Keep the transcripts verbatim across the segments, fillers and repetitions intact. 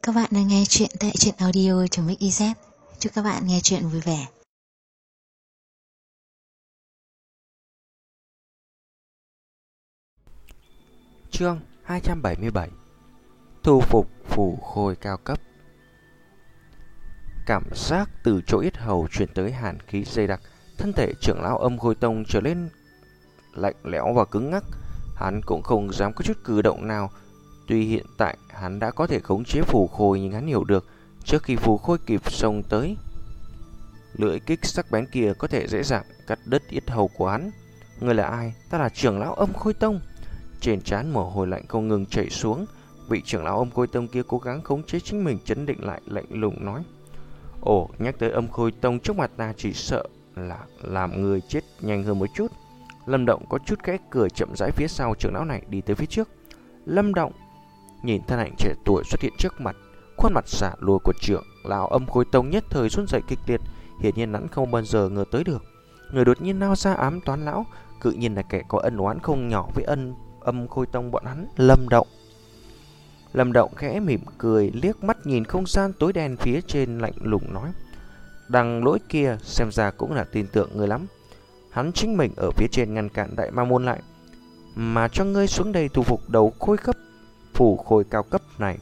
Các bạn đang nghe chuyện tại truyện audio.mixyz. Chúc các bạn nghe chuyện vui vẻ. Chương hai trăm bảy mươi bảy. Thu phục phù khôi cao cấp. Cảm giác từ chỗ yết hầu truyền tới hàn khí dày đặc, thân thể trưởng lão Âm Khôi Tông trở lên lạnh lẽo và cứng ngắc. Hắn cũng không dám có chút cử động nào. Tuy hiện tại hắn đã có thể khống chế phù khôi, nhưng hắn hiểu được trước khi phù khôi kịp xông tới, lưỡi kích sắc bén kia có thể dễ dàng cắt đứt yết hầu của hắn. Người là ai? Ta là trưởng lão Âm Khôi Tông. Trên trán mồ hôi lạnh không ngừng chảy xuống. Vị trưởng lão Âm Khôi Tông kia cố gắng khống chế chính mình, trấn định lại, lạnh lùng nói: Ồ, nhắc tới Âm Khôi Tông trước mặt ta chỉ sợ là làm người chết nhanh hơn một chút. Lâm Động có chút khẽ cười, chậm rãi phía sau trưởng lão này đi tới phía trước. Lâm Động nhìn thân ảnh trẻ tuổi xuất hiện trước mặt, khuôn mặt giả lùa của trưởng lão Âm Khôi Tông nhất thời run rẩy kịch liệt. Hiển nhiên hắn không bao giờ ngờ tới được người đột nhiên lao ra ám toán lão cự nhiên là kẻ có ân oán không nhỏ với ân Âm Khôi Tông bọn hắn. Lâm Động Lâm Động khẽ mỉm cười, liếc mắt nhìn không gian tối đen phía trên, lạnh lùng nói: Đằng lỗi kia xem ra cũng là tin tưởng ngươi lắm. Hắn chính mình ở phía trên ngăn cản Đại Ma Môn lại, mà cho ngươi xuống đây thu phục đầu khôi cấp phù khôi cao cấp này.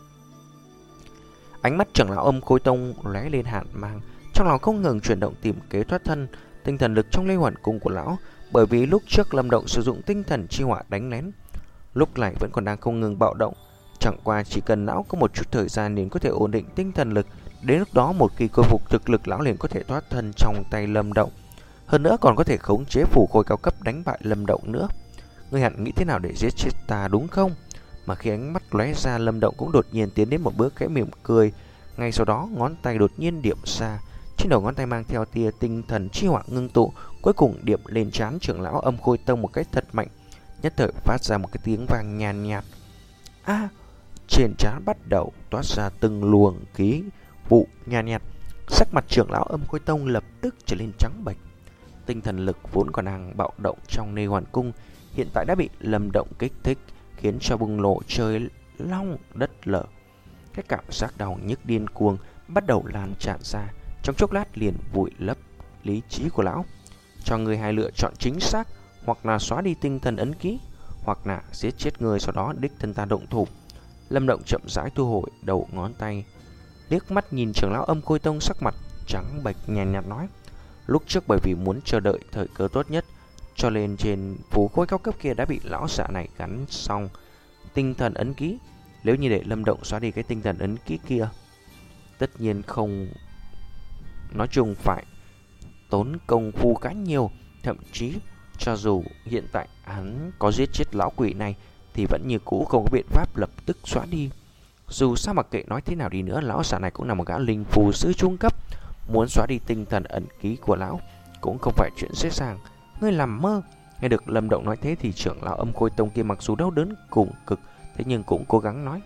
Ánh mắt trưởng lão Âm Khôi Tông lóe lên hàn mang, trong lòng không ngừng chuyển động tìm kế thoát thân. Tinh thần lực trong Lê Hoàn Cung của lão, bởi vì lúc trước Lâm Động sử dụng tinh thần chi hỏa đánh lén, lúc này vẫn còn đang không ngừng bạo động. Chẳng qua chỉ cần lão có một chút thời gian liền có thể ổn định tinh thần lực. Đến lúc đó một khi khôi phục thực lực, lão liền có thể thoát thân trong tay Lâm Động. Hơn nữa còn có thể khống chế phù khôi cao cấp đánh bại Lâm Động nữa. Ngươi hẳn nghĩ thế nào để giết chết ta đúng không? Mà khi ánh mắt lóe ra, Lâm Động cũng đột nhiên tiến đến một bước, khẽ mỉm cười. Ngay sau đó ngón tay đột nhiên điểm ra, trên đầu ngón tay mang theo tia tinh thần chi hỏa ngưng tụ, cuối cùng điểm lên trán trưởng lão Âm Khôi Tông một cách thật mạnh. Nhất thời phát ra một cái tiếng vang nhàn nhạt. A! À, trên trán bắt đầu toát ra từng luồng khí vụ nhàn nhạt. Sắc mặt trưởng lão Âm Khôi Tông lập tức trở lên trắng bệch. Tinh thần lực vốn còn đang bạo động trong Nê Hoàn Cung hiện tại đã bị Lâm Động kích thích, khiến cho bùng nổ trời long đất lở. Cái cảm giác đau nhức điên cuồng bắt đầu lan tràn ra, trong chốc lát liền vùi lấp lý trí của lão. Cho người hai lựa chọn chính xác, hoặc là xóa đi tinh thần ấn ký, hoặc là giết chết người sau đó đích thân ta động thủ. Lâm Động chậm rãi thu hồi đầu ngón tay, liếc mắt nhìn trưởng lão Âm Khôi Tông sắc mặt trắng bệch, nhàn nhạt nói: Lúc trước bởi vì muốn chờ đợi thời cơ tốt nhất, cho nên trên phù khôi cao cấp kia đã bị lão giả này gắn xong tinh thần ấn ký. Nếu như để Lâm Động xóa đi cái tinh thần ấn ký kia, tất nhiên không nói chung phải tốn công phu khá nhiều. Thậm chí cho dù hiện tại hắn có giết chết lão quỷ này thì vẫn như cũ không có biện pháp lập tức xóa đi. Dù sao mặc kệ nói thế nào đi nữa, lão giả này cũng là một gã linh phù sư trung cấp, muốn xóa đi tinh thần ẩn ký của lão cũng không phải chuyện dễ dàng. Ngươi làm mơ. Nghe được Lâm Động nói thế thì trưởng lão Âm Khôi Tông kia mặc dù đau đớn cùng cực, thế nhưng cũng cố gắng nói: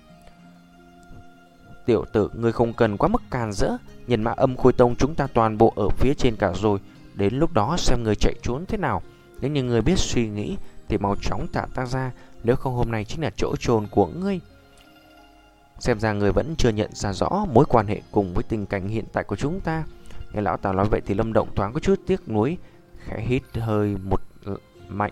Tiểu tử, ngươi không cần quá mức càn rỡ. Nhân mã Âm Khôi Tông chúng ta toàn bộ ở phía trên cả rồi, đến lúc đó xem ngươi chạy trốn thế nào. Nếu như ngươi biết suy nghĩ thì mau chóng thả ta ra, nếu không hôm nay chính là chỗ chôn của ngươi. Xem ra người vẫn chưa nhận ra rõ mối quan hệ cùng với tình cảnh hiện tại của chúng ta. Nghe lão ta nói vậy thì Lâm Động thoáng có chút tiếc nuối, khẽ hít hơi một mạnh.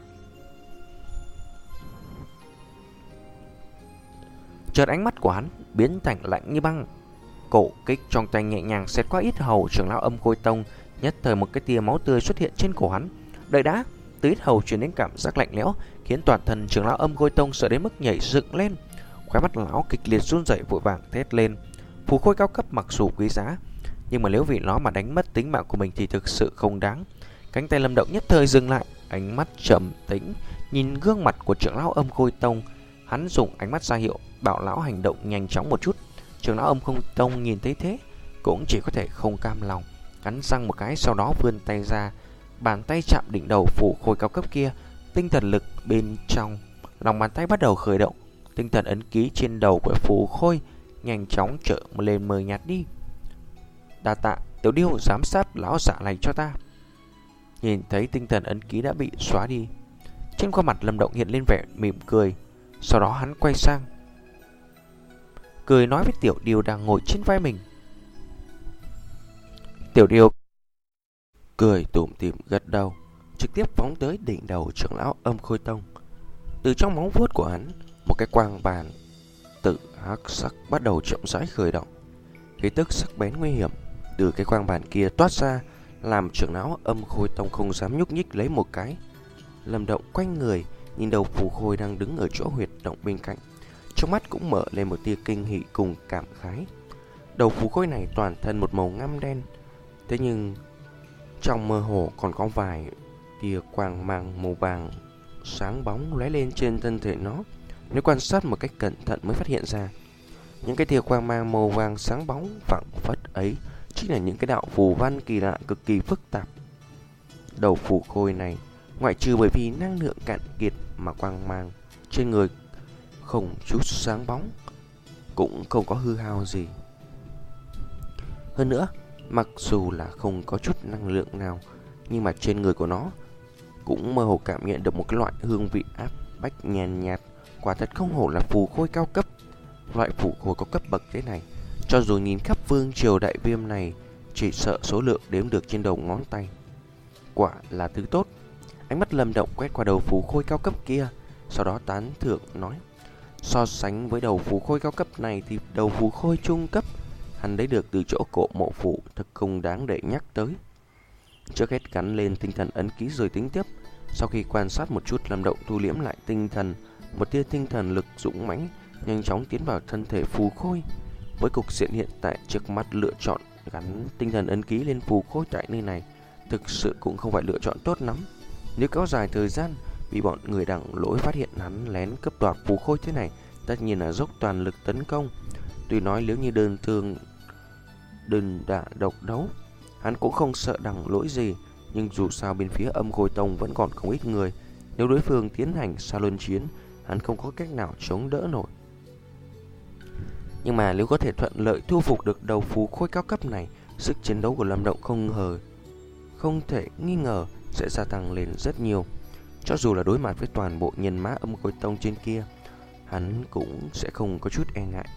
Chợt ánh mắt của hắn biến thành lạnh như băng, cổ kích trong tay nhẹ nhàng xẹt qua yết hầu trưởng lão Âm Khôi Tông. Nhất thời một cái tia máu tươi xuất hiện trên cổ hắn. Đợi đã, từ yết hầu truyền đến cảm giác lạnh lẽo, khiến toàn thân trưởng lão Âm Khôi Tông sợ đến mức nhảy dựng lên. Khóe mắt lão kịch liệt run rẩy, vội vàng thét lên. Phù khôi cao cấp mặc dù quý giá, nhưng mà nếu vì nó mà đánh mất tính mạng của mình thì thực sự không đáng. Cánh tay Lâm Động nhất thời dừng lại, ánh mắt trầm tĩnh nhìn gương mặt của trưởng lão Âm Khôi Tông. Hắn dùng ánh mắt ra hiệu bảo lão hành động nhanh chóng một chút. Trưởng lão Âm Khôi Tông nhìn thấy thế cũng chỉ có thể không cam lòng, cắn răng một cái, sau đó vươn tay ra, bàn tay chạm đỉnh đầu phù khôi cao cấp kia. Tinh thần lực bên trong lòng bàn tay bắt đầu khởi động. Tinh thần ấn ký trên đầu của phù khôi nhanh chóng trở lên mờ nhạt đi. Đa tạ Tiểu Điêu giám sát lão giả này cho ta. Nhìn thấy tinh thần ấn ký đã bị xóa đi, trên khuôn mặt Lâm Động hiện lên vẻ mỉm cười. Sau đó hắn quay sang cười nói với Tiểu Điêu đang ngồi trên vai mình. Tiểu Điêu cười tủm tỉm gật đầu, trực tiếp phóng tới đỉnh đầu trưởng lão Âm Khôi Tông. Từ trong móng vuốt của hắn, một cái quang bàn tự hắc sắc bắt đầu chậm rãi khởi động. Khí tức sắc bén nguy hiểm từ cái quang bàn kia toát ra, làm trưởng lão Âm Khôi Tông không dám nhúc nhích lấy một cái. Lâm Động quanh người nhìn đầu phù khôi đang đứng ở chỗ huyệt động bên cạnh, trong mắt cũng mở lên một tia kinh hỉ cùng cảm khái. Đầu phù khôi này toàn thân một màu ngăm đen, thế nhưng trong mơ hồ còn có vài tia quang mang màu vàng sáng bóng lóe lên trên thân thể nó. Nếu quan sát một cách cẩn thận mới phát hiện ra, những cái tia quang mang màu vàng sáng bóng phảng phất ấy chính là những cái đạo phù văn kỳ lạ cực kỳ phức tạp. Đầu phù khôi này, ngoại trừ bởi vì năng lượng cạn kiệt mà quang mang trên người không chút sáng bóng, cũng không có hư hao gì. Hơn nữa, mặc dù là không có chút năng lượng nào, nhưng mà trên người của nó cũng mơ hồ cảm nhận được một cái loại hương vị áp bách nhàn nhạt. Quả thật không hổ là phù khôi cao cấp. Loại phù khôi có cấp bậc thế này, cho dù nhìn khắp vương triều Đại Viêm này, chỉ sợ số lượng đếm được trên đầu ngón tay. Quả là thứ tốt. Ánh mắt Lâm Động quét qua đầu phù khôi cao cấp kia, sau đó tán thưởng nói: so sánh với đầu phù khôi cao cấp này thì đầu phù khôi trung cấp hắn lấy được từ chỗ cổ mộ phủ thật không đáng để nhắc tới. Trước hết gắn lên tinh thần ấn ký rồi tính tiếp. Sau khi quan sát một chút, Lâm Động thu liễm lại tinh thần, một tia tinh thần lực dũng mãnh nhanh chóng tiến vào thân thể phù khôi. Với cục diện hiện tại trước mắt, lựa chọn gắn tinh thần ấn ký lên phù khôi tại nơi này thực sự cũng không phải lựa chọn tốt lắm. Nếu kéo dài thời gian bị bọn người đẳng lỗi phát hiện hắn lén cướp đoạt phù khôi thế này, tất nhiên là dốc toàn lực tấn công. Tuy nói nếu như đơn thương đơn đả độc đấu, hắn cũng không sợ đẳng lỗi gì, nhưng dù sao bên phía Âm Khôi Tông vẫn còn không ít người. Nếu đối phương tiến hành xa luân chiến, hắn không có cách nào chống đỡ nổi. Nhưng mà nếu có thể thuận lợi thu phục được đầu phù khôi cao cấp này, sức chiến đấu của Lâm Động không hờ không thể nghi ngờ sẽ gia tăng lên rất nhiều. Cho dù là đối mặt với toàn bộ nhân mã Âm Khôi Tông trên kia, hắn cũng sẽ không có chút e ngại.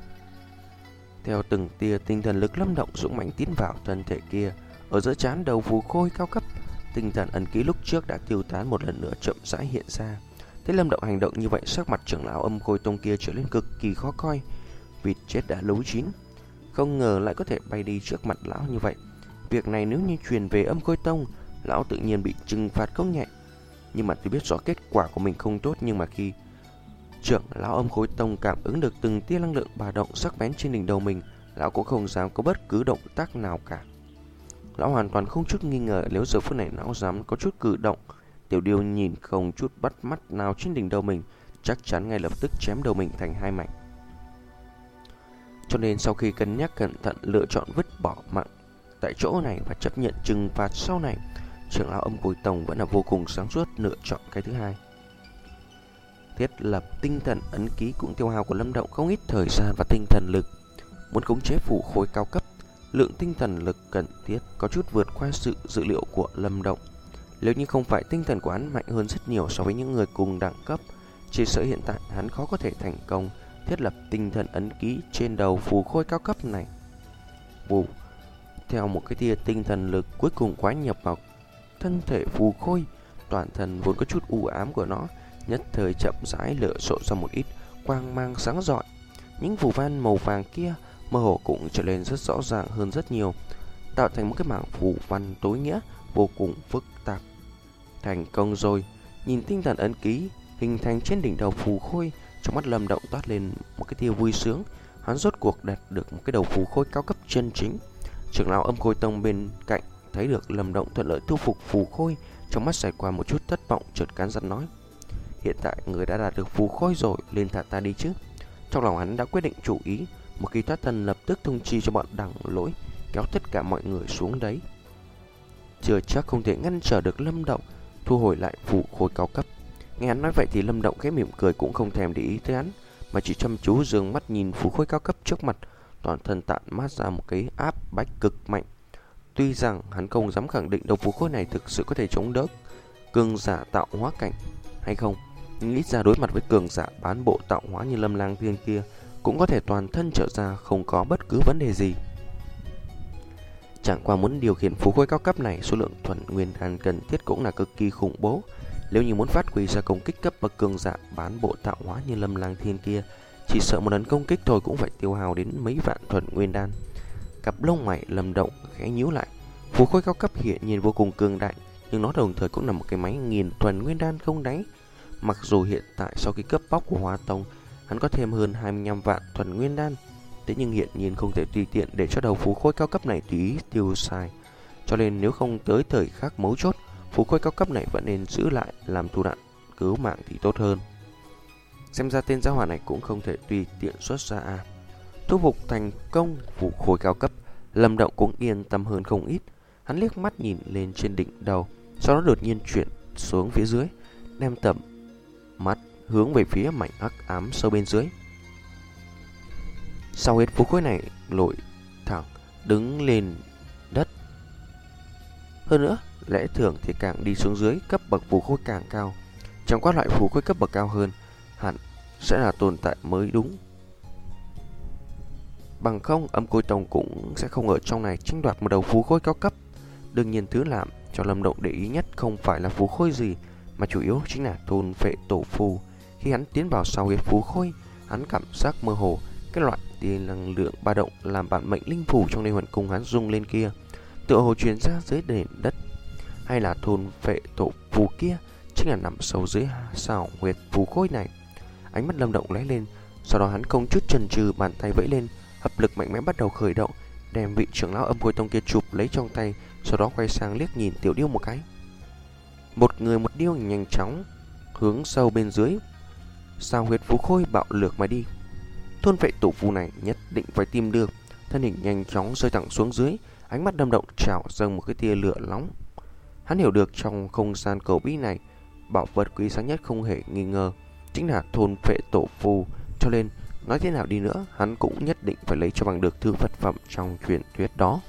Theo từng tia tinh thần lực Lâm Động dũng mãnh tiến vào thân thể kia, ở giữa trán đầu phù khôi cao cấp, tinh thần ấn ký lúc trước đã tiêu tán một lần nữa chậm rãi hiện ra. Thấy Lâm Động hành động như vậy, sắc mặt trưởng lão Âm Khôi Tông kia trở nên cực kỳ khó coi. Vịt chết đã lấu chín, không ngờ lại có thể bay đi trước mặt lão như vậy. Việc này nếu như truyền về Âm Khôi Tông, lão tự nhiên bị trừng phạt không nhẹ. Nhưng mà tuy biết rõ kết quả của mình không tốt, nhưng mà khi trưởng lão Âm Khôi Tông cảm ứng được từng tia năng lượng bà động sắc bén trên đỉnh đầu mình, lão cũng không dám có bất cứ động tác nào cả. Lão hoàn toàn không chút nghi ngờ nếu giờ phút này lão dám có chút cử động, Tiểu Điêu nhìn không chút bắt mắt nào trên đỉnh đầu mình, chắc chắn ngay lập tức chém đầu mình thành hai mảnh. Cho nên sau khi cân nhắc cẩn thận, lựa chọn vứt bỏ mạng tại chỗ này và chấp nhận trừng phạt sau này, trưởng lão Âm Khôi Tông vẫn là vô cùng sáng suốt lựa chọn cái thứ hai. Thiết lập tinh thần ấn ký cũng tiêu hao của Lâm Động không ít thời gian và tinh thần lực. Muốn khống chế phù khôi cao cấp, lượng tinh thần lực cần thiết có chút vượt qua sự dự liệu của Lâm Động. Nếu như không phải tinh thần của hắn mạnh hơn rất nhiều so với những người cùng đẳng cấp, chỉ sợ hiện tại hắn khó có thể thành công thiết lập tinh thần ấn ký trên đầu phù khôi cao cấp này. Vù, theo một cái tia tinh thần lực cuối cùng quái nhập vào thân thể phù khôi, toàn thân vốn có chút u ám của nó nhất thời chậm rãi lựa rộ ra một ít quang mang sáng rọi. Những phù văn màu vàng kia mơ hồ cũng trở nên rất rõ ràng hơn rất nhiều, tạo thành một cái mảng phù văn tối nghĩa vô cùng phức tạp. Thành công rồi. Nhìn tinh thần ấn ký hình thành trên đỉnh đầu phù khôi, trong mắt Lâm Động toát lên một cái tia vui sướng. Hắn rốt cuộc đạt được một cái đầu phù khôi cao cấp chân chính. Trưởng lão Âm Khôi Tông bên cạnh thấy được Lâm Động thuận lợi thu phục phù khôi, trong mắt xảy qua một chút thất vọng, chợt cắn răng nói: hiện tại người đã đạt được phù khôi rồi, lên thả ta đi chứ. Trong lòng hắn đã quyết định chủ ý, một khi thoát thân lập tức thông chi cho bọn đẳng lỗi kéo tất cả mọi người xuống đấy. Chưa chắc không thể ngăn trở được Lâm Động thu hồi lại phù khôi cao cấp. Nghe hắn nói vậy thì Lâm Động khẽ mỉm cười, cũng không thèm để ý tới hắn, mà chỉ chăm chú dường mắt nhìn phù khôi cao cấp trước mặt, toàn thân tản mát ra một cái áp bách cực mạnh. Tuy rằng hắn không dám khẳng định đầu phù khôi này thực sự có thể chống đỡ cường giả tạo hóa cảnh hay không, nhưng ít ra đối mặt với cường giả bán bộ tạo hóa như Lâm Lang Thiên kia cũng có thể toàn thân trở ra không có bất cứ vấn đề gì. Chẳng qua muốn điều khiển phù khôi cao cấp này, số lượng thuần nguyên đan cần thiết cũng là cực kỳ khủng bố. Nếu như muốn phát huy ra công kích cấp bậc cường giả bán bộ tạo hóa như Lâm Lang Thiên kia, chỉ sợ một lần công kích thôi cũng phải tiêu hao đến mấy vạn thuần nguyên đan. Cặp lông mày Lâm Động khẽ nhíu lại. Phù khôi cao cấp hiện nhiên vô cùng cường đại, nhưng nó đồng thời cũng là một cái máy nghìn thuần nguyên đan không đáy. Mặc dù hiện tại sau khi cấp bóc của Hoa Tông, hắn có thêm hơn hai mươi lăm vạn thuần nguyên đan, thế nhưng hiện nhiên không thể tùy tiện để cho đầu phù khôi cao cấp này tùy ý tiêu xài. Cho nên nếu không tới thời khắc mấu chốt, phù khôi cao cấp này vẫn nên giữ lại làm thủ đoạn cứu mạng thì tốt hơn. Xem ra tên gia hỏa này cũng không thể tùy tiện xuất ra à. Thu phục thành công phù khôi cao cấp, Lâm Động cũng yên tâm hơn không ít. Hắn liếc mắt nhìn lên trên đỉnh đầu, sau đó đột nhiên chuyển xuống phía dưới, đem tầm mắt hướng về phía mảnh hắc ám sâu bên dưới. Sau huyết phù khôi này lội thẳng đứng lên đất. Hơn nữa, lẽ thường thì càng đi xuống dưới, cấp bậc phù khôi càng cao. Chẳng qua loại phù khôi cấp bậc cao hơn hẳn sẽ là tồn tại mới đúng. Bằng không, Âm Côi Tông cũng sẽ không ở trong này tranh đoạt một đầu phù khôi cao cấp. Đương nhiên thứ làm cho Lâm Động để ý nhất không phải là phù khôi gì, mà chủ yếu chính là thôn phệ tổ phù. Khi hắn tiến vào sau huyết phù khôi, hắn cảm giác mơ hồ cái loại tia năng lượng ba động làm bản mệnh linh phù trong nơi huấn cung hắn rung lên kia, tựa hồ truyền ra dưới nền đất. Hay là thôn phệ tổ phù kia chính là nằm sâu dưới xảo huyệt phù khôi này. Ánh mắt Lâm Động lóe lên, sau đó hắn không chút chần chừ, bàn tay vẫy lên, hấp lực mạnh mẽ bắt đầu khởi động, đem vị trưởng lão Âm Côi Tông kia chụp lấy trong tay, sau đó quay sang liếc nhìn Tiểu Điêu một cái. Một người một điêu nhanh chóng hướng sâu bên dưới sao huyệt phù khôi bạo lược mà đi. Thôn vệ tổ phù này nhất định phải tìm được. Thân hình nhanh chóng rơi thẳng xuống dưới, ánh mắt Lâm Động trào dâng một cái tia lửa nóng. Hắn hiểu được trong không gian cầu bí này, bảo vật quý giá nhất không hề nghi ngờ chính là thôn vệ tổ phù, cho nên nói thế nào đi nữa, hắn cũng nhất định phải lấy cho bằng được thứ vật phẩm trong truyền thuyết đó.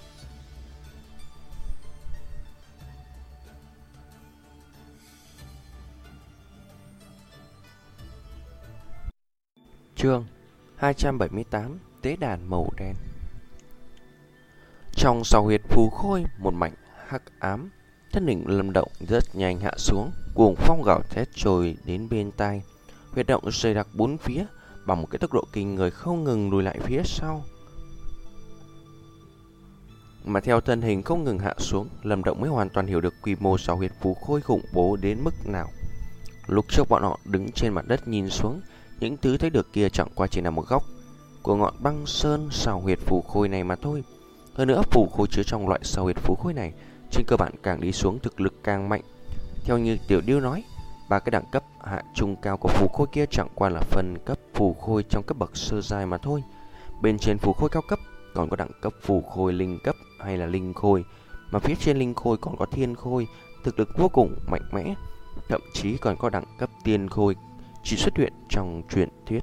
Chương hai trăm bảy mươi tám, Tế đàn màu đen. Trong sào huyệt phù khôi, một mảnh hắc ám, thân hình Lâm Động rất nhanh hạ xuống, cuồng phong gào thét trồi đến bên tai. Huyệt động dày đặc bốn phía, bằng một cái tốc độ kinh người không ngừng lùi lại phía sau. Mà theo thân hình không ngừng hạ xuống, Lâm Động mới hoàn toàn hiểu được quy mô sào huyệt phù khôi khủng bố đến mức nào. Lúc trước bọn họ đứng trên mặt đất nhìn xuống, những thứ thấy được kia chẳng qua chỉ là một góc của ngọn băng sơn sào huyệt phù khôi này mà thôi. Hơn nữa, phù khôi chứa trong loại sào huyệt phù khôi này trên cơ bản càng đi xuống thực lực càng mạnh. Theo như Tiểu Điêu nói, ba cái đẳng cấp hạ trung cao của phù khôi kia chẳng qua là phần cấp phù khôi trong cấp bậc sơ giai mà thôi. Bên trên phù khôi cao cấp còn có đẳng cấp phù khôi linh cấp hay là linh khôi, mà phía trên linh khôi còn có thiên khôi, thực lực vô cùng mạnh mẽ, thậm chí còn có đẳng cấp tiên khôi chỉ xuất hiện trong truyền thuyết.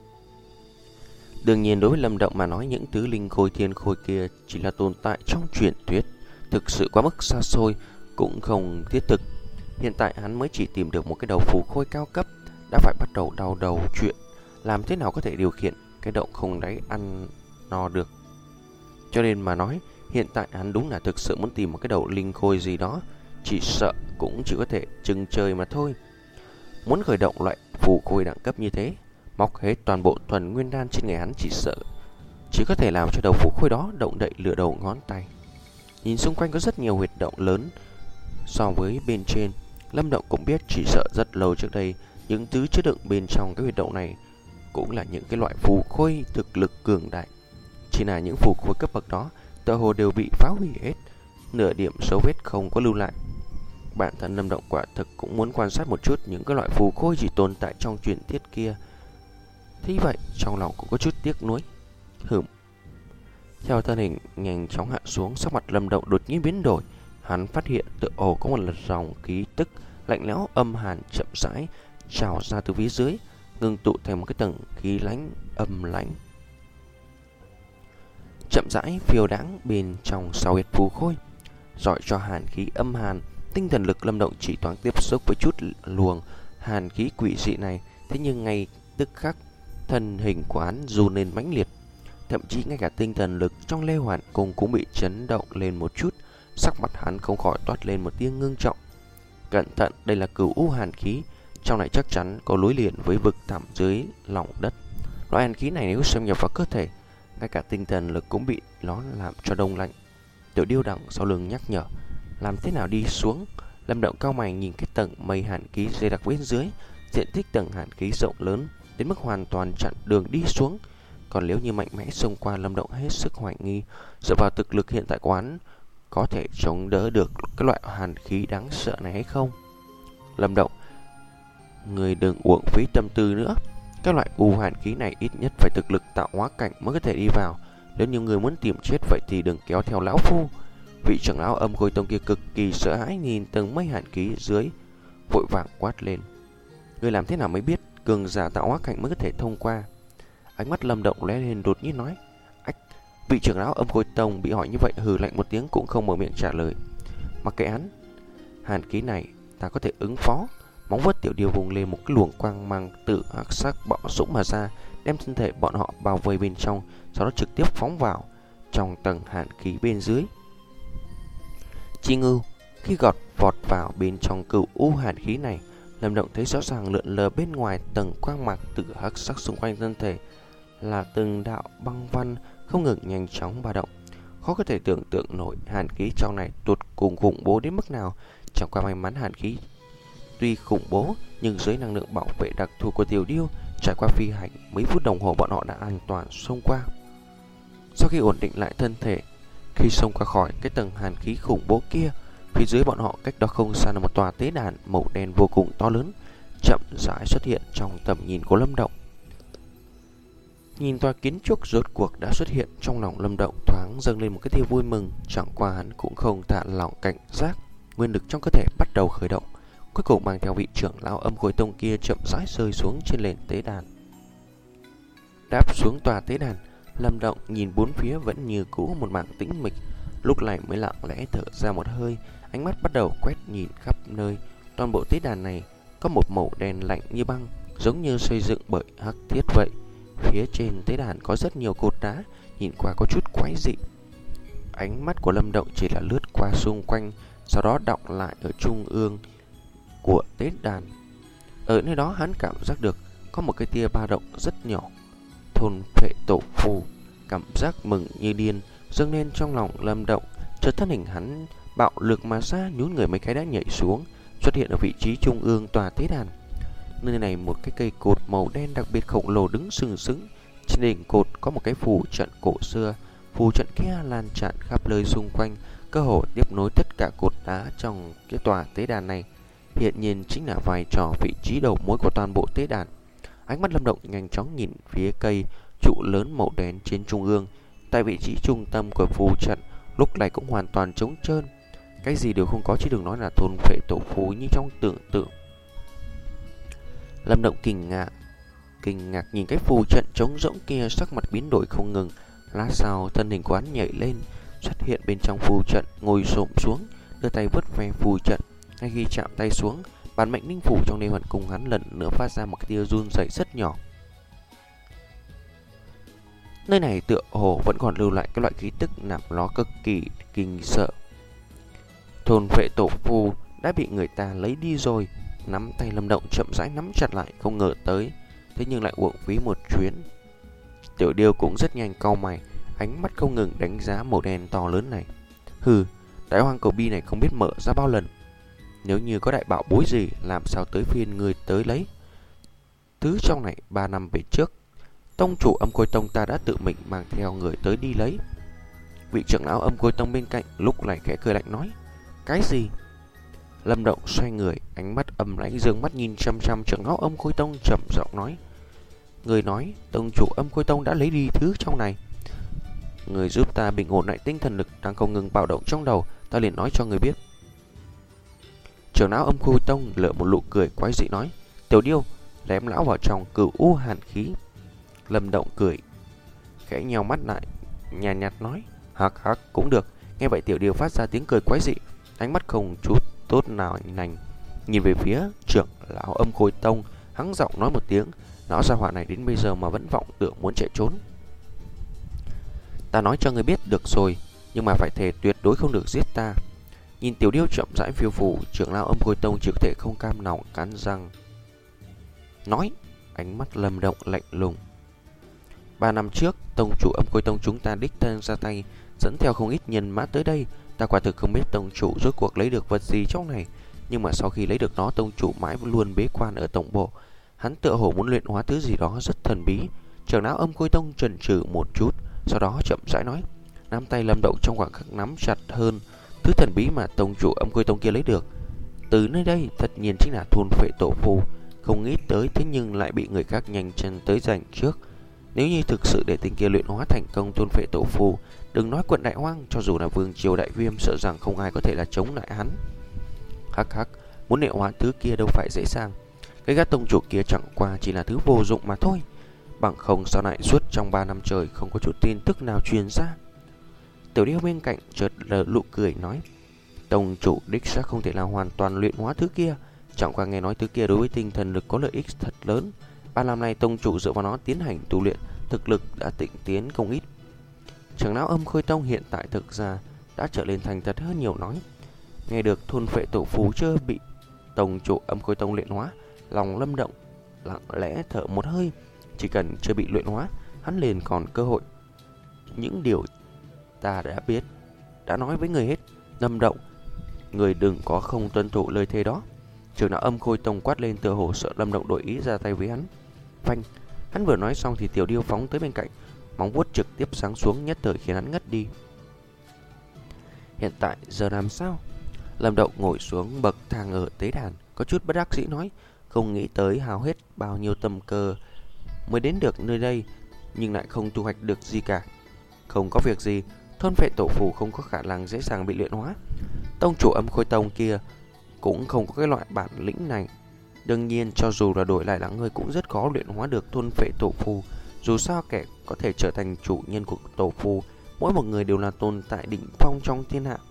Đương nhiên đối với Lâm Động mà nói, những thứ linh khôi thiên khôi kia chỉ là tồn tại trong truyền thuyết, thực sự quá mức xa xôi, cũng không thiết thực. Hiện tại hắn mới chỉ tìm được một cái đầu phù khôi cao cấp, đã phải bắt đầu đau đầu chuyện làm thế nào có thể điều khiển cái động không đáy ăn no được. Cho nên mà nói, hiện tại hắn đúng là thực sự muốn tìm một cái đầu linh khôi gì đó, chỉ sợ cũng chỉ có thể chừng chơi mà thôi. Muốn khởi động loại phù khôi đẳng cấp như thế, móc hết toàn bộ thuần nguyên đan trên người hắn chỉ sợ chỉ có thể làm cho đầu phù khôi đó động đậy lửa đầu ngón tay. Nhìn xung quanh có rất nhiều huyệt động lớn so với bên trên, Lâm Động cũng biết chỉ sợ rất lâu trước đây những thứ chứa đựng bên trong cái huyệt động này cũng là những cái loại phù khôi thực lực cường đại. Chỉ là những phù khôi cấp bậc đó tựa hồ đều bị phá hủy hết, nửa điểm dấu vết không có lưu lại. Bản thân Lâm Động quả thực cũng muốn quan sát một chút những cái loại phù khôi chỉ tồn tại trong truyền thuyết kia. Thế vậy trong lòng cũng có chút tiếc nuối. Hửm. Theo thân hình nhanh chóng hạ xuống, sắc mặt Lâm Động đột nhiên biến đổi. Hắn phát hiện tựa hồ có một dòng khí tức lạnh lẽo âm hàn chậm rãi trào ra từ phía dưới, ngưng tụ thành một cái tầng khí lãnh âm lãnh, chậm rãi phiêu đãng bên trong sào huyệt phù khôi. Dọi cho hàn khí âm hàn, tinh thần lực Lâm Động chỉ thoáng tiếp xúc với chút luồng hàn khí quỷ dị này, thế nhưng ngay tức khắc thân hình của hắn run lên mãnh liệt. Thậm chí ngay cả tinh thần lực trong Lê Hoàn Cung cũng bị chấn động lên một chút. Sắc mặt hắn không khỏi toát lên một tia ngưng trọng. Cẩn thận, đây là cửu u hàn khí, trong này chắc chắn có lối liền với vực thẳm dưới lòng đất. Loại hàn khí này nếu xâm nhập vào cơ thể, ngay cả tinh thần lực cũng bị nó làm cho đông lạnh. Tiểu Điêu đằng sau lưng nhắc nhở, làm thế nào đi xuống? Lâm Động cao mày nhìn cái tầng mây hàn khí dày đặc bên dưới, diện tích tầng hàn khí rộng lớn đến mức hoàn toàn chặn đường đi xuống. Còn nếu như mạnh mẽ xông qua, Lâm Động hết sức hoài nghi dựa vào thực lực hiện tại của hắn có thể chống đỡ được cái loại hàn khí đáng sợ này hay không. Lâm Động, người đừng uổng phí tâm tư nữa. Các loại u hàn khí này ít nhất phải thực lực tạo hóa cảnh mới có thể đi vào. Nếu như người muốn tìm chết vậy thì đừng kéo theo lão phu. Vị trưởng lão Âm Khôi Tông kia cực kỳ sợ hãi nhìn tầng mây hàn khí dưới, vội vàng quát lên. Người làm thế nào mới biết cường giả tạo hóa cảnh mới có thể thông qua? Ánh mắt Lâm Động lóe lên đột nhiên nói. Ách, vị trưởng lão Âm Khôi Tông bị hỏi như vậy hừ lạnh một tiếng cũng không mở miệng trả lời. Mặc kệ hắn, hàn khí này ta có thể ứng phó. Móng vuốt Tiểu Điêu vùng lên một cái luồng quang mang tự hắc sắc bạo dũng mà ra, đem thân thể bọn họ bao vây bên trong, sau đó trực tiếp phóng vào trong tầng hàn khí bên dưới. Chi Ngưu khi gọt vọt vào bên trong cửu u hàn khí này, Lâm Động thấy rõ ràng lượn lờ bên ngoài tầng quang mạc tự hắc sắc xung quanh thân thể là từng đạo băng văn không ngừng nhanh chóng ba động. Khó có thể tưởng tượng nổi hàn khí trong này tột cùng khủng bố đến mức nào. Chẳng qua may mắn hàn khí tuy khủng bố nhưng dưới năng lượng bảo vệ đặc thù của Tiểu Điêu, trải qua phi hành mấy phút đồng hồ bọn họ đã an toàn xông qua. Sau khi ổn định lại thân thể, khi xông qua khỏi cái tầng hàn khí khủng bố kia, phía dưới bọn họ cách đó không xa là một tòa tế đàn màu đen vô cùng to lớn, chậm rãi xuất hiện trong tầm nhìn của Lâm Động. Nhìn tòa kiến trúc rốt cuộc đã xuất hiện, trong lòng Lâm Động thoáng dâng lên một cái tia vui mừng. Chẳng qua hắn cũng không thả lỏng cảnh giác, nguyên lực trong cơ thể bắt đầu khởi động, cuối cùng mang theo vị trưởng lão Âm Khôi Tông kia chậm rãi rơi xuống trên nền tế đàn. Đáp xuống tòa tế đàn, Lâm Động nhìn bốn phía vẫn như cũ một mảng tĩnh mịch, lúc này mới lặng lẽ thở ra một hơi, ánh mắt bắt đầu quét nhìn khắp nơi. Toàn bộ tế đàn này có một màu đen lạnh như băng, giống như xây dựng bởi hắc thiết vậy. Phía trên tế đàn có rất nhiều cột đá, nhìn qua có chút quái dị. Ánh mắt của Lâm Động chỉ là lướt qua xung quanh, sau đó đọng lại ở trung ương của tế đàn. Ở nơi đó hắn cảm giác được có một cái tia ba động rất nhỏ. Thôn Phệ Tổ Phù, cảm giác mừng như điên dâng lên trong lòng Lâm Động. Chợt thân hình hắn bạo lực mà ra, nhún người mấy cái đã nhảy xuống, xuất hiện ở vị trí trung ương tòa tế đàn. Nơi này một cái cây cột màu đen đặc biệt khổng lồ đứng sừng sững. Trên đỉnh cột có một cái phù trận cổ xưa, phù trận kia lan tràn khắp nơi xung quanh, cơ hồ tiếp nối tất cả cột đá trong cái tòa tế đàn này. Hiện nhiên chính là vai trò vị trí đầu mối của toàn bộ tế đàn. Ánh mắt Lâm Động nhanh chóng nhìn phía cây trụ lớn màu đen trên trung ương. Tại vị trí trung tâm của phù trận lúc này cũng hoàn toàn trống trơn, cái gì đều không có, chứ đừng nói là thôn phệ tổ phù như trong tưởng tượng. Lâm Động kinh ngạc kinh ngạc nhìn cái phù trận trống rỗng kia, sắc mặt biến đổi không ngừng. Lát sau thân hình của hắn nhảy lên, xuất hiện bên trong phù trận, ngồi xổm xuống, đưa tay vứt về phù trận. Ngay khi chạm tay xuống, bản mệnh linh phủ trong Lê Hoàn Cung hắn lần nữa phát ra một cái tia run rẩy rất nhỏ. Nơi này tựa hồ vẫn còn lưu lại cái loại khí tức làm nó cực kỳ kinh sợ. Thôn Phệ Tổ Phù đã bị người ta lấy đi rồi. Nắm tay Lâm Động chậm rãi nắm chặt lại, không ngờ tới, thế nhưng lại uổng phí một chuyến. Tiểu Điêu cũng rất nhanh cau mày, ánh mắt không ngừng đánh giá màu đen to lớn này. Hừ, Đại Hoang Cầu Bi này không biết mở ra bao lần. Nếu như có đại bảo bối gì, làm sao tới phiên người tới lấy? Thứ trong này ba năm về trước, tông chủ Âm Khôi Tông ta đã tự mình mang theo người tới đi lấy. Vị trưởng lão Âm Khôi Tông bên cạnh lúc này khẽ cười lạnh nói. Cái gì? Lâm Động xoay người, ánh mắt âm lãnh dương mắt nhìn chăm chăm trưởng lão Âm Khôi Tông, trầm giọng nói. Người nói tông chủ Âm Khôi Tông đã lấy đi thứ trong này. Người giúp ta bình ổn lại tinh thần lực đang không ngừng bạo động trong đầu, ta liền nói cho người biết. Trưởng lão Âm Khôi Tông lựa một nụ cười quái dị nói. Tiểu Điêu, lém lão vào trong cửu u hàn khí. Lâm Động cười, khẽ nheo mắt lại, nhàn nhạt nói. Hắc hắc, cũng được. Nghe vậy Tiểu Điêu phát ra tiếng cười quái dị, ánh mắt không chút tốt nào lành, nhìn về phía trưởng lão Âm Khôi Tông, hắng giọng nói một tiếng. Lão gia hỏa này đến bây giờ mà vẫn vọng tưởng muốn chạy trốn. Ta nói cho ngươi biết được rồi, nhưng mà phải thề tuyệt đối không được giết ta. Nhìn Tiểu Điêu chậm rãi phiêu phù, trưởng lão Âm Khôi Tông chỉ có thể không cam lòng cắn răng nói. Ánh mắt Lâm Động lạnh lùng. Ba năm trước, tông chủ Âm Khôi Tông chúng ta đích thân ra tay, dẫn theo không ít nhân mã tới đây. Ta quả thực không biết tông chủ rốt cuộc lấy được vật gì trong này, nhưng mà sau khi lấy được nó, tông chủ mãi luôn bế quan ở tổng bộ. Hắn tựa hồ muốn luyện hóa thứ gì đó rất thần bí. Trưởng lão Âm Khôi Tông chần chừ một chút, sau đó chậm rãi nói. Nắm tay Lâm Động trong khoảng khắc nắm chặt hơn thứ thần bí mà tông chủ Âm Khôi Tông kia lấy được. Từ nơi đây tất nhiên chính là thôn phệ tổ phù. Không nghĩ tới thế nhưng lại bị người khác nhanh chân tới giành trước. Nếu như thực sự để tình kia luyện hóa thành công thôn phệ tổ phù, đừng nói quận Đại Hoang, cho dù là vương triều Đại Viêm sợ rằng không ai có thể là chống lại hắn. Hắc hắc, muốn luyện hóa thứ kia đâu phải dễ dàng. Cái gã tông chủ kia chẳng qua chỉ là thứ vô dụng mà thôi. Bằng không sao lại suốt trong ba năm trời không có chút tin tức nào truyền ra. Tiểu Điêu bên cạnh chợt lờ nụ cười nói. Tông chủ đích xác không thể là hoàn toàn luyện hóa thứ kia, chẳng qua nghe nói thứ kia đối với tinh thần lực có lợi ích thật lớn. Ba năm nay tông chủ dựa vào nó tiến hành tu luyện, thực lực đã tịnh tiến không ít. Trưởng lão Âm Khôi Tông hiện tại thực ra đã trở lên thành thật hơn nhiều nói. Nghe được thôn phệ tổ phù chưa bị tông chủ Âm Khôi Tông luyện hóa, lòng Lâm Động lặng lẽ thở một hơi. Chỉ cần chưa bị luyện hóa, hắn liền còn cơ hội. Những điều ta đã biết, đã nói với người hết. Lâm Động, người đừng có không tuân thủ lời thề đó. Trưởng lão Âm Khôi Tông quát lên, tựa hồ sợ Lâm Động đổi ý ra tay với hắn. Phanh, hắn vừa nói xong thì Tiểu Điêu phóng tới bên cạnh, móng vuốt trực tiếp giáng xuống, nhất thời khiến hắn ngất đi. Hiện tại giờ làm sao? Lâm Động ngồi xuống bậc thang ở tế đàn, có chút bất đắc dĩ nói. Không nghĩ tới hao hết bao nhiêu tâm cơ mới đến được nơi đây, nhưng lại không thu hoạch được gì cả. Không có việc gì, thôn phệ tổ phù không có khả năng dễ dàng bị luyện hóa. Tông chủ Âm Khôi Tông kia cũng không có cái loại bản lĩnh này. Đương nhiên cho dù là đổi lại là người cũng rất khó luyện hóa được thôn phệ tổ phù. Dù sao kẻ có thể trở thành chủ nhân của tổ phù, mỗi một người đều là tồn tại đỉnh phong trong thiên hạ.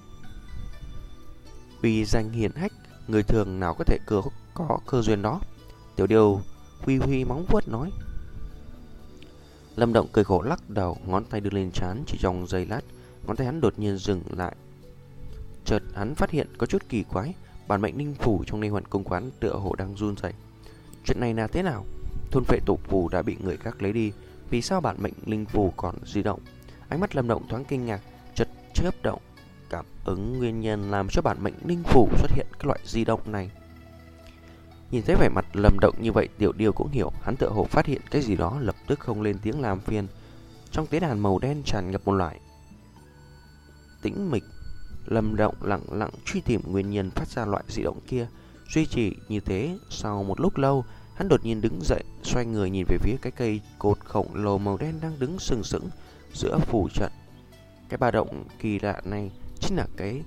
Vì danh hiển hách, người thường nào có thể cơ có cơ duyên đó. Tiểu Điêu huy huy móng vuốt nói. Lâm Động cười khổ lắc đầu, ngón tay đưa lên trán. Chỉ trong giây lát, ngón tay hắn đột nhiên dừng lại. Chợt hắn phát hiện có chút kỳ quái, bản mệnh linh phủ trong linh hoàn công quán tựa hồ đang run rẩy. Chuyện này là thế nào? Thôn phệ tổ phù đã bị người khác lấy đi, vì sao bản mệnh linh phù còn di động? Ánh mắt Lâm Động thoáng kinh ngạc, chợt chớp động, cảm ứng nguyên nhân làm cho bản mệnh linh phù xuất hiện cái loại di động này. Nhìn thấy vẻ mặt Lâm Động như vậy, Tiểu Điêu cũng hiểu, hắn tựa hồ phát hiện cái gì đó, lập tức không lên tiếng làm phiền. Trong tế đàn màu đen tràn ngập một loại tĩnh mịch. Lâm Động lặng lặng truy tìm nguyên nhân phát ra loại dị động kia. Duy trì như thế, sau một lúc lâu, hắn đột nhiên đứng dậy, xoay người nhìn về phía cái cây cột khổng lồ màu đen đang đứng sừng sững giữa phủ trận. Cái ba động kỳ lạ này chính là cái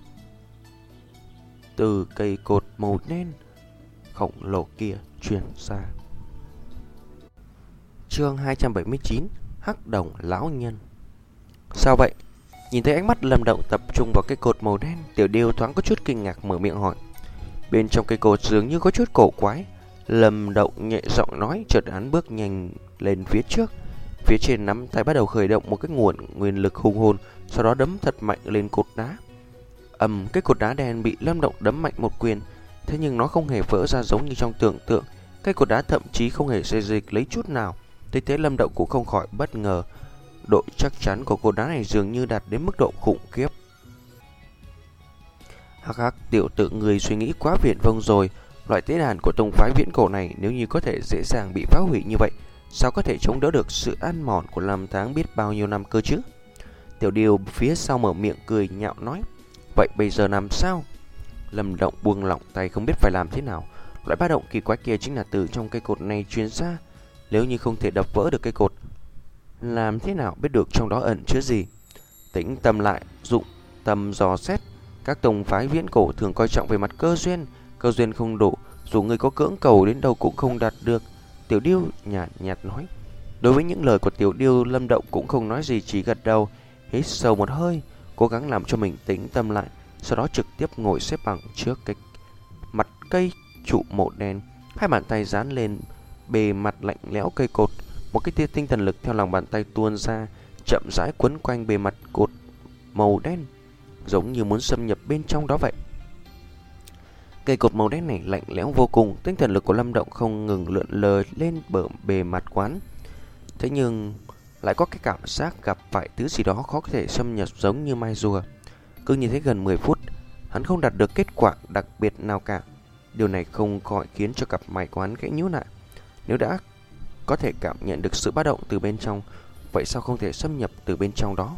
từ cây cột màu đen khổng lồ kia truyền ra. Chương hai trăm bảy mươi chín, Hắc Đồng lão nhân. Sao vậy? Nhìn thấy ánh mắt Lâm Động tập trung vào cái cột màu đen, Tiểu Điêu thoáng có chút kinh ngạc mở miệng hỏi. Bên trong cây cột dường như có chút cổ quái. Lâm Động nhẹ giọng nói, chợt hắn bước nhanh lên phía trước. Phía trên nắm tay bắt đầu khởi động một cái nguồn nguyên lực hùng hồn, sau đó đấm thật mạnh lên cột đá. Ầm, cái cột đá đen bị Lâm Động đấm mạnh một quyền, thế nhưng nó không hề vỡ ra giống như trong tưởng tượng. Cái cột đá thậm chí không hề xê dịch lấy chút nào. Thế thế Lâm Động cũng không khỏi bất ngờ. Độ chắc chắn của cột đá này dường như đạt đến mức độ khủng khiếp. Hắc hắc, tiểu tự người suy nghĩ quá viển vông rồi. Loại tế đàn của tông phái viễn cổ này nếu như có thể dễ dàng bị phá hủy như vậy, sao có thể chống đỡ được sự ăn mòn của năm tháng biết bao nhiêu năm cơ chứ? Tiểu Điêu phía sau mở miệng cười nhạo nói. Vậy bây giờ làm sao? Lâm Động buông lỏng tay không biết phải làm thế nào. Loại ba động kỳ quái kia chính là từ trong cây cột này truyền ra. Nếu như không thể đập vỡ được cây cột, làm thế nào biết được trong đó ẩn chứa gì? Tĩnh tâm lại, dụng tâm dò xét. Các tông phái viễn cổ thường coi trọng về mặt cơ duyên. Cơ duyên không đủ, dù người có cưỡng cầu đến đâu cũng không đạt được. Tiểu Điêu nhạt nhạt nói. Đối với những lời của Tiểu Điêu, Lâm Động cũng không nói gì, chỉ gật đầu, hít sâu một hơi, cố gắng làm cho mình tĩnh tâm lại. Sau đó trực tiếp ngồi xếp bằng trước cái mặt cây trụ màu đen, hai bàn tay dán lên bề mặt lạnh lẽo cây cột. Một cái tia tinh thần lực theo lòng bàn tay tuôn ra, chậm rãi quấn quanh bề mặt cột màu đen, giống như muốn xâm nhập bên trong đó vậy. Cây cột màu đen này lạnh lẽo vô cùng, tinh thần lực của Lâm Động không ngừng lượn lờ lên bờ bề mặt quán. Thế nhưng lại có cái cảm giác gặp phải thứ gì đó khó có thể xâm nhập, giống như mai rùa. Cứ như thế gần mười phút, hắn không đạt được kết quả đặc biệt nào cả. Điều này không khỏi khiến cho cặp mày quán khẽ nhíu lại. Nếu đã có thể cảm nhận được sự ba động từ bên trong, vậy sao không thể xâm nhập từ bên trong đó?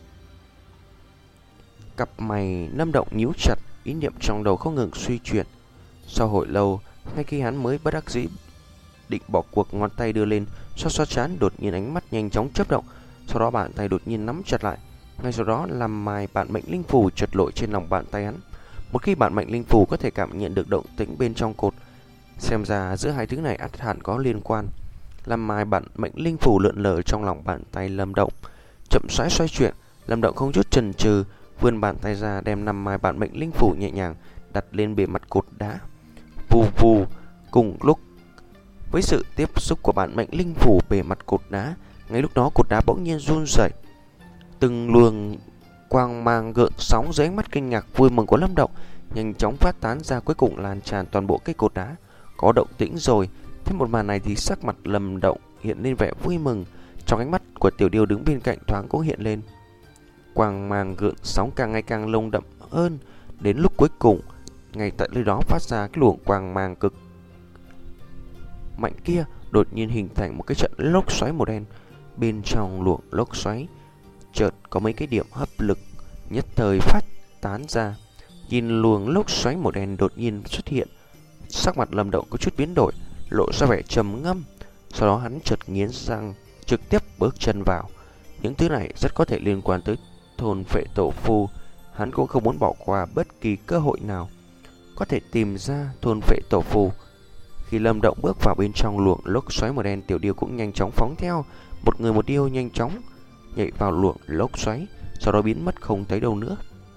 Cặp mày Lâm Động nhíu chặt, ý niệm trong đầu không ngừng suy chuyển. Sau hồi lâu, ngay khi hắn mới bất đắc dĩ định bỏ cuộc, ngón tay đưa lên xoa xoa trán, đột nhiên ánh mắt nhanh chóng chớp động. Sau đó bàn tay đột nhiên nắm chặt lại. Ngay sau đó làm mài bản mệnh linh phù chợt lội trên lòng bàn tay hắn. Một khi bản mệnh linh phù có thể cảm nhận được động tĩnh bên trong cột, xem ra giữa hai thứ này ắt hẳn có liên quan. Làm mài bản mệnh linh phù lượn lờ trong lòng bàn tay Lâm Động, chậm rãi xoay chuyển. Lâm Động không chút chần chừ, vươn bàn tay ra, đem năm mai bản mệnh linh phù nhẹ nhàng đặt lên bề mặt cột đá. Vù vù, cùng lúc với sự tiếp xúc của bản mệnh linh phù bề mặt cột đá, ngay lúc đó cột đá bỗng nhiên run rẩy. Từng luồng quang mang gợn sóng dưới ánh mắt kinh ngạc vui mừng của Lâm Động nhanh chóng phát tán ra, cuối cùng lan tràn toàn bộ cây cột đá. Có động tĩnh rồi. Thêm một màn này thì sắc mặt Lâm Động hiện lên vẻ vui mừng. Trong ánh mắt của Tiểu Điêu đứng bên cạnh thoáng cũng hiện lên quang mang gợn sóng càng ngày càng lông đậm hơn. Đến lúc cuối cùng, ngay tại nơi đó phát ra cái luồng quang mang cực mạnh kia đột nhiên hình thành một cái trận lốc xoáy màu đen. Bên trong luồng lốc xoáy chợt có mấy cái điểm hấp lực nhất thời phát tán ra. Nhìn luồng lốc xoáy màu đen đột nhiên xuất hiện, sắc mặt Lâm Động có chút biến đổi, lộ ra vẻ trầm ngâm. Sau đó hắn chợt nghiến răng, trực tiếp bước chân vào. Những thứ này rất có thể liên quan tới thôn Phệ Tổ Phu. Hắn cũng không muốn bỏ qua bất kỳ cơ hội nào có thể tìm ra thôn Phệ Tổ Phu. Khi Lâm Động bước vào bên trong luồng lốc xoáy màu đen, Tiểu Điêu cũng nhanh chóng phóng theo. Một người một điêu nhanh chóng nhảy vào luồng lốc xoáy, sau đó biến mất không thấy đâu nữa.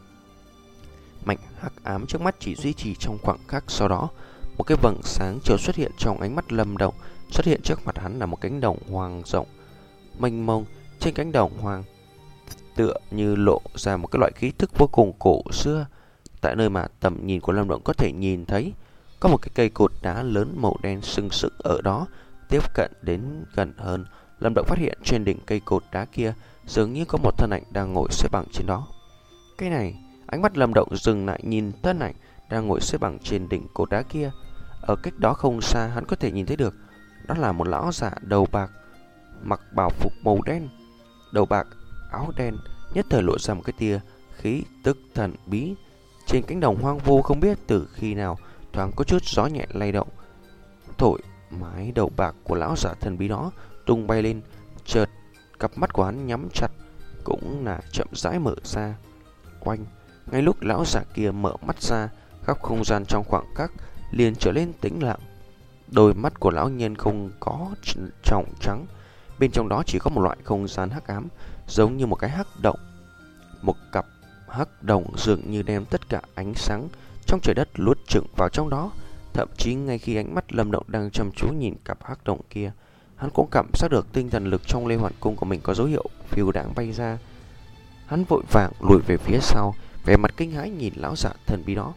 Mảnh hắc ám trước mắt chỉ duy trì trong khoảng khắc, sau đó một cái vầng sáng chợt xuất hiện trong ánh mắt Lâm Động. Xuất hiện trước mặt hắn là một cánh đồng hoang rộng mênh mông. Trên cánh đồng hoang tựa như lộ ra một cái loại khí thức vô cùng cổ xưa. Tại nơi mà tầm nhìn của Lâm Động có thể nhìn thấy, có một cái cây cột đá lớn màu đen sừng sững ở đó. Tiếp cận đến gần hơn, Lâm Động phát hiện trên đỉnh cây cột đá kia dường như có một thân ảnh đang ngồi xếp bằng trên đó. Cái này, ánh mắt Lâm Động dừng lại nhìn thân ảnh đang ngồi xếp bằng trên đỉnh cột đá kia. Ở cách đó không xa, hắn có thể nhìn thấy được đó là một lão giả đầu bạc, mặc bào phục màu đen, đầu bạc, áo đen, nhất thời lộ ra một cái tia khí tức thần bí. Trên cánh đồng hoang vu không biết từ khi nào thoáng có chút gió nhẹ lay động, thổi mái đầu bạc của lão giả thần bí đó tung bay lên. Chợt cặp mắt của hắn nhắm chặt cũng là chậm rãi mở ra. Quanh ngay lúc lão giả kia mở mắt ra, khắp không gian trong khoảng khắc liền trở lên tĩnh lặng. Đôi mắt của lão nhân không có tròng trắng, bên trong đó chỉ có một loại không gian hắc ám, giống như một cái hắc động. Một cặp hắc động dường như đem tất cả ánh sáng trong trời đất luốt chửng vào trong đó. Thậm chí ngay khi ánh mắt Lâm Động đang chăm chú nhìn cặp hắc động kia, hắn cũng cảm giác được tinh thần lực trong Lê Hoàn Cung của mình có dấu hiệu phiêu đãng bay ra. Hắn vội vàng lùi về phía sau, vẻ mặt kinh hãi nhìn lão giả thần bí đó.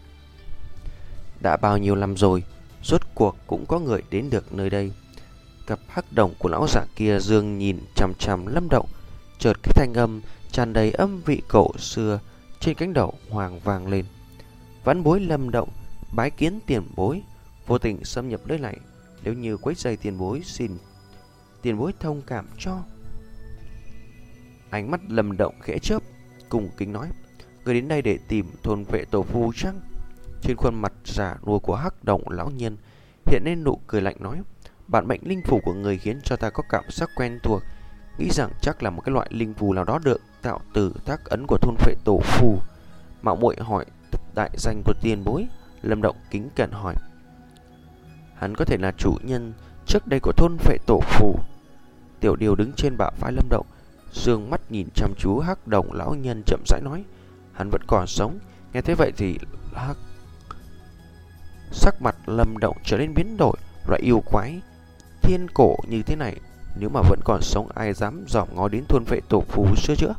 Đã bao nhiêu năm rồi, rốt cuộc cũng có người đến được nơi đây. Cặp hắc đồng của lão giả kia dương nhìn chằm chằm Lâm Động. Chợt cái thanh âm tràn đầy âm vị cổ xưa trên cánh đầu hoàng vang lên. Vãn bối Lâm Động bái kiến tiền bối, vô tình xâm nhập nơi này, nếu như quấy rầy tiền bối, xin tiền bối thông cảm cho. Ánh mắt Lâm Động khẽ chớp, cùng kính nói: người đến đây để tìm thôn Phệ Tổ Phu chăng? Trên khuôn mặt giả nua của hắc động lão nhân hiện lên nụ cười lạnh nói: bản mệnh linh phù của người khiến cho ta có cảm giác quen thuộc, nghĩ rằng chắc là một cái loại linh phù nào đó được tạo từ tác ấn của thôn Phệ Tổ Phu. Mạo muội hỏi đại danh của tiền bối. Lâm Động kính cẩn hỏi. Hắn có thể là chủ nhân trước đây của thôn Phệ Tổ Phu. Tiểu Điều đứng trên bả vai Lâm Động, dương mắt nhìn chăm chú hắc đồng lão nhân, chậm rãi nói: hắn vẫn còn sống. Nghe thế vậy thì hắc sắc mặt Lâm Động trở nên biến đổi. Loại yêu quái thiên cổ như thế này, nếu mà vẫn còn sống ai dám dòm ngó đến thôn vệ tổ phù sửa chữa.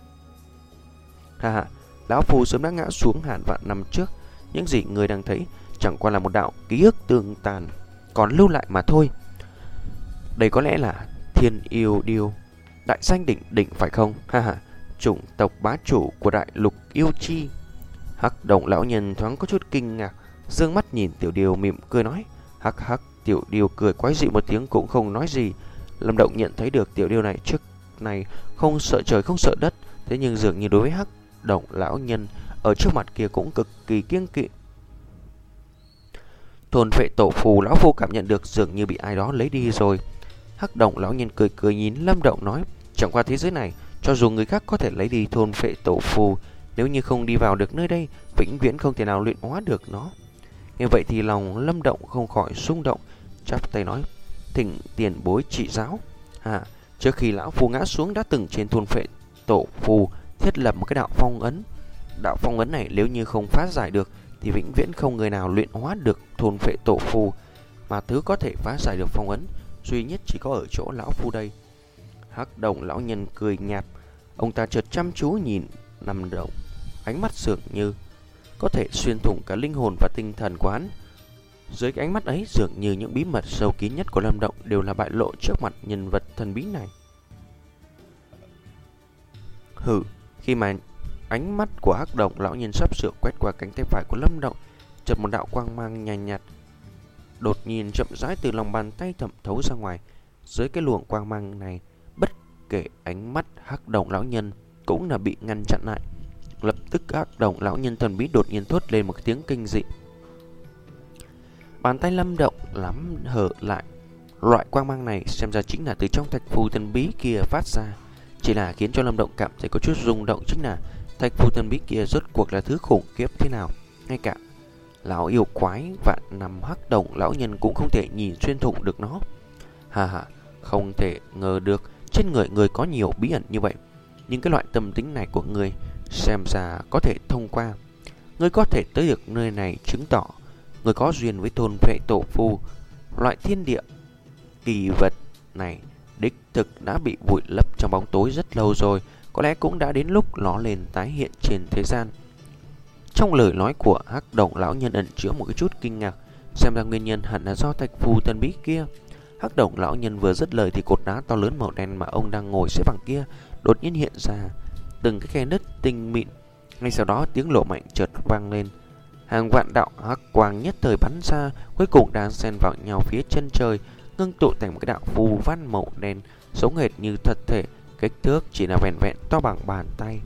Ha ha, lão phù sớm đã ngã xuống hàng vạn năm trước. Những gì người đang thấy chẳng qua là một đạo ký ức tương tàn còn lưu lại mà thôi. Đây có lẽ là Thiên Yêu Điêu, đại danh đỉnh đỉnh phải không? Ha ha, chủng tộc bá chủ của đại lục yêu chi. Hắc Đồng lão nhân thoáng có chút kinh ngạc, dương mắt nhìn Tiểu Điêu mỉm cười nói. Hắc hắc, Tiểu Điêu cười quái dị một tiếng cũng không nói gì. Lâm Động nhận thấy được Tiểu Điêu này trước này không sợ trời không sợ đất, thế nhưng dường như đối với Hắc Đồng lão nhân ở trước mặt kia cũng cực kỳ kiêng kỵ. Thôn vệ tổ phù lão phu cảm nhận được dường như bị ai đó lấy đi rồi. Hắc Đồng lão nhân cười cười nhìn Lâm Động nói, chẳng qua thế giới này, cho dù người khác có thể lấy đi thôn vệ tổ phù, nếu như không đi vào được nơi đây, vĩnh viễn không thể nào luyện hóa được nó. Như vậy thì lòng Lâm Động không khỏi xung động, chắp tay nói, thỉnh tiền bối trị giáo. À, trước khi lão phu ngã xuống đã từng trên thôn vệ tổ phù thiết lập một cái đạo phong ấn. Đạo phong ấn này nếu như không phá giải được thì vĩnh viễn không người nào luyện hóa được thôn vệ tổ phù, mà thứ có thể phá giải được phong ấn duy nhất chỉ có ở chỗ lão phu đây. Hắc Đồng lão nhân cười nhạt, ông ta chợt chăm chú nhìn Lâm Động, ánh mắt dường như có thể xuyên thủng cả linh hồn và tinh thần của hắn. Dưới cái ánh mắt ấy dường như những bí mật sâu kín nhất của Lâm Động đều là bại lộ trước mặt nhân vật thần bí này. Hừ, khi mà ánh mắt của Hắc Đồng lão nhân sắp sửa quét qua cánh tay phải của Lâm Động, chợt một đạo quang mang nhàn nhạt đột nhiên chậm rãi từ lòng bàn tay thẩm thấu ra ngoài. Dưới cái luồng quang mang này, bất kể ánh mắt Hắc Đồng lão nhân cũng là bị ngăn chặn lại. Lập tức Hắc Đồng lão nhân thần bí đột nhiên thốt lên một tiếng kinh dị. Bàn tay Lâm Động lắm hở lại. Loại quang mang này xem ra chính là từ trong thạch phù thần bí kia phát ra. Chỉ là khiến cho Lâm Động cảm thấy có chút rung động chính là thạch phù thần bí kia rốt cuộc là thứ khủng khiếp thế nào. Ngay cả lão yêu quái vạn năm Hắc Đồng lão nhân cũng không thể nhìn xuyên thủng được nó. Hà hà, không thể ngờ được trên người người có nhiều bí ẩn như vậy. Nhưng cái loại tâm tính này của người xem ra có thể thông qua. Người có thể tới được nơi này chứng tỏ người có duyên với thôn vệ tổ phù. Loại thiên địa kỳ vật này đích thực đã bị vùi lấp trong bóng tối rất lâu rồi. Có lẽ cũng đã đến lúc nó lên tái hiện trên thế gian. Trong lời nói của Hắc Đồng lão nhân ẩn chứa một cái chút kinh ngạc, xem ra nguyên nhân hẳn là do thạch phù thần bí kia. Hắc Đồng lão nhân vừa dứt lời thì cột đá to lớn màu đen mà ông đang ngồi xếp bằng kia đột nhiên hiện ra từng cái khe nứt tinh mịn. Ngay sau đó tiếng nổ mạnh chợt vang lên, hàng vạn đạo hắc quang nhất thời bắn ra, cuối cùng đang xen vào nhau phía chân trời, ngưng tụ thành một cái đạo phù văn màu đen giống hệt như thật thể, kích thước chỉ là vẹn vẹn to bằng bàn tay.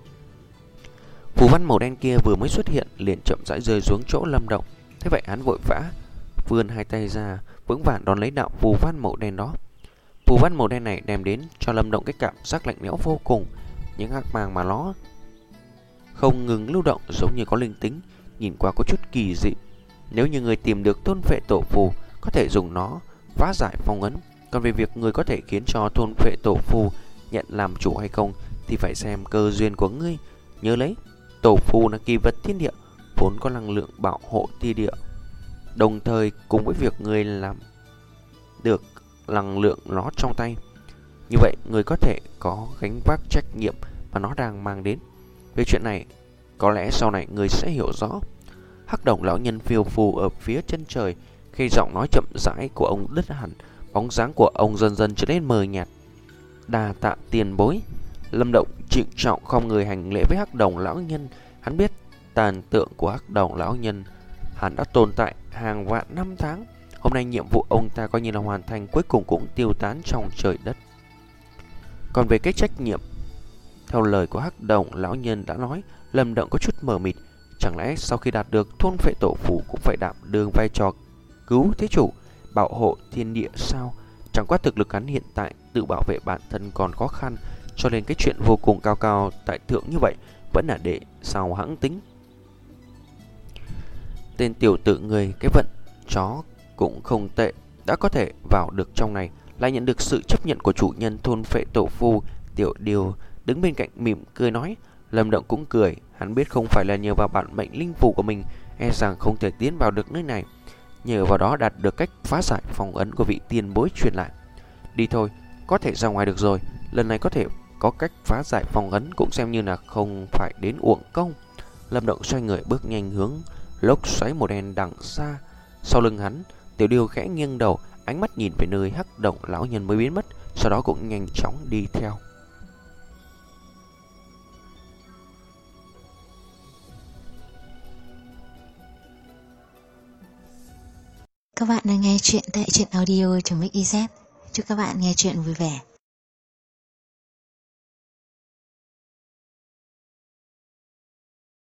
Phù văn màu đen kia vừa mới xuất hiện liền chậm rãi rơi xuống chỗ Lâm Động. Thế vậy hắn vội vã vươn hai tay ra vững vàng đón lấy đạo phù văn màu đen đó. Phù văn màu đen này đem đến cho Lâm Động cái cảm giác lạnh lẽo vô cùng. Những hắc mang mà nó không ngừng lưu động giống như có linh tính, nhìn qua có chút kỳ dị. Nếu như người tìm được thôn vệ tổ phù, có thể dùng nó phá giải phong ấn. Còn về việc người có thể khiến cho thôn vệ tổ phù nhận làm chủ hay không thì phải xem cơ duyên của ngươi. Nhớ lấy, tổ phù là kỳ vật thiên địa, vốn có năng lượng bảo hộ thiên địa. Đồng thời cùng với việc người làm được năng lượng nó trong tay, như vậy người có thể có gánh vác trách nhiệm mà nó đang mang đến. Về chuyện này, có lẽ sau này người sẽ hiểu rõ. Hắc Đồng lão nhân phiêu phù ở phía chân trời, khi giọng nói chậm rãi của ông đứt hẳn, bóng dáng của ông dần dần trở nên mờ nhạt. Đa tạ tiền bối. Lâm Động trịnh trọng không người hành lễ với Hắc Đồng lão nhân. Hắn biết tàn tượng của Hắc Đồng lão nhân hắn đã tồn tại hàng vạn năm tháng. Hôm nay nhiệm vụ ông ta coi như là hoàn thành, cuối cùng cũng tiêu tán trong trời đất. Còn về cái trách nhiệm, theo lời của Hắc Đồng lão nhân đã nói, Lâm Động có chút mờ mịt. Chẳng lẽ sau khi đạt được thôn vệ tổ phù cũng phải đảm đương vai trò cứu thế chủ, bảo hộ thiên địa sao? Chẳng qua thực lực hắn hiện tại tự bảo vệ bản thân còn khó khăn, cho nên cái chuyện vô cùng cao cao tại thượng như vậy vẫn là để sau hãng tính. Tên tiểu tử người cái vận chó cũng không tệ, đã có thể vào được trong này, lại nhận được sự chấp nhận của chủ nhân thôn vệ tổ phù. Tiểu Điều đứng bên cạnh mỉm cười nói. Lâm Động cũng cười, hắn biết không phải là nhờ vào bản mệnh linh phù của mình, e rằng không thể tiến vào được nơi này. nhờ vào đó đạt được cách phá giải phong ấn của vị tiền bối truyền lại. Đi thôi, có thể ra ngoài được rồi, lần này có thể có cách phá giải phong ấn cũng xem như là không phải đến uổng công. Lâm Động xoay người bước nhanh hướng lốc xoáy màu đen đằng xa. Sau lưng hắn, Tiểu Điêu khẽ nghiêng đầu, ánh mắt nhìn về nơi hắc động lão nhân mới biến mất, sau đó cũng nhanh chóng đi theo. Các bạn đang nghe chuyện tại truyện audio.mixyz. Chúc các bạn nghe chuyện vui vẻ.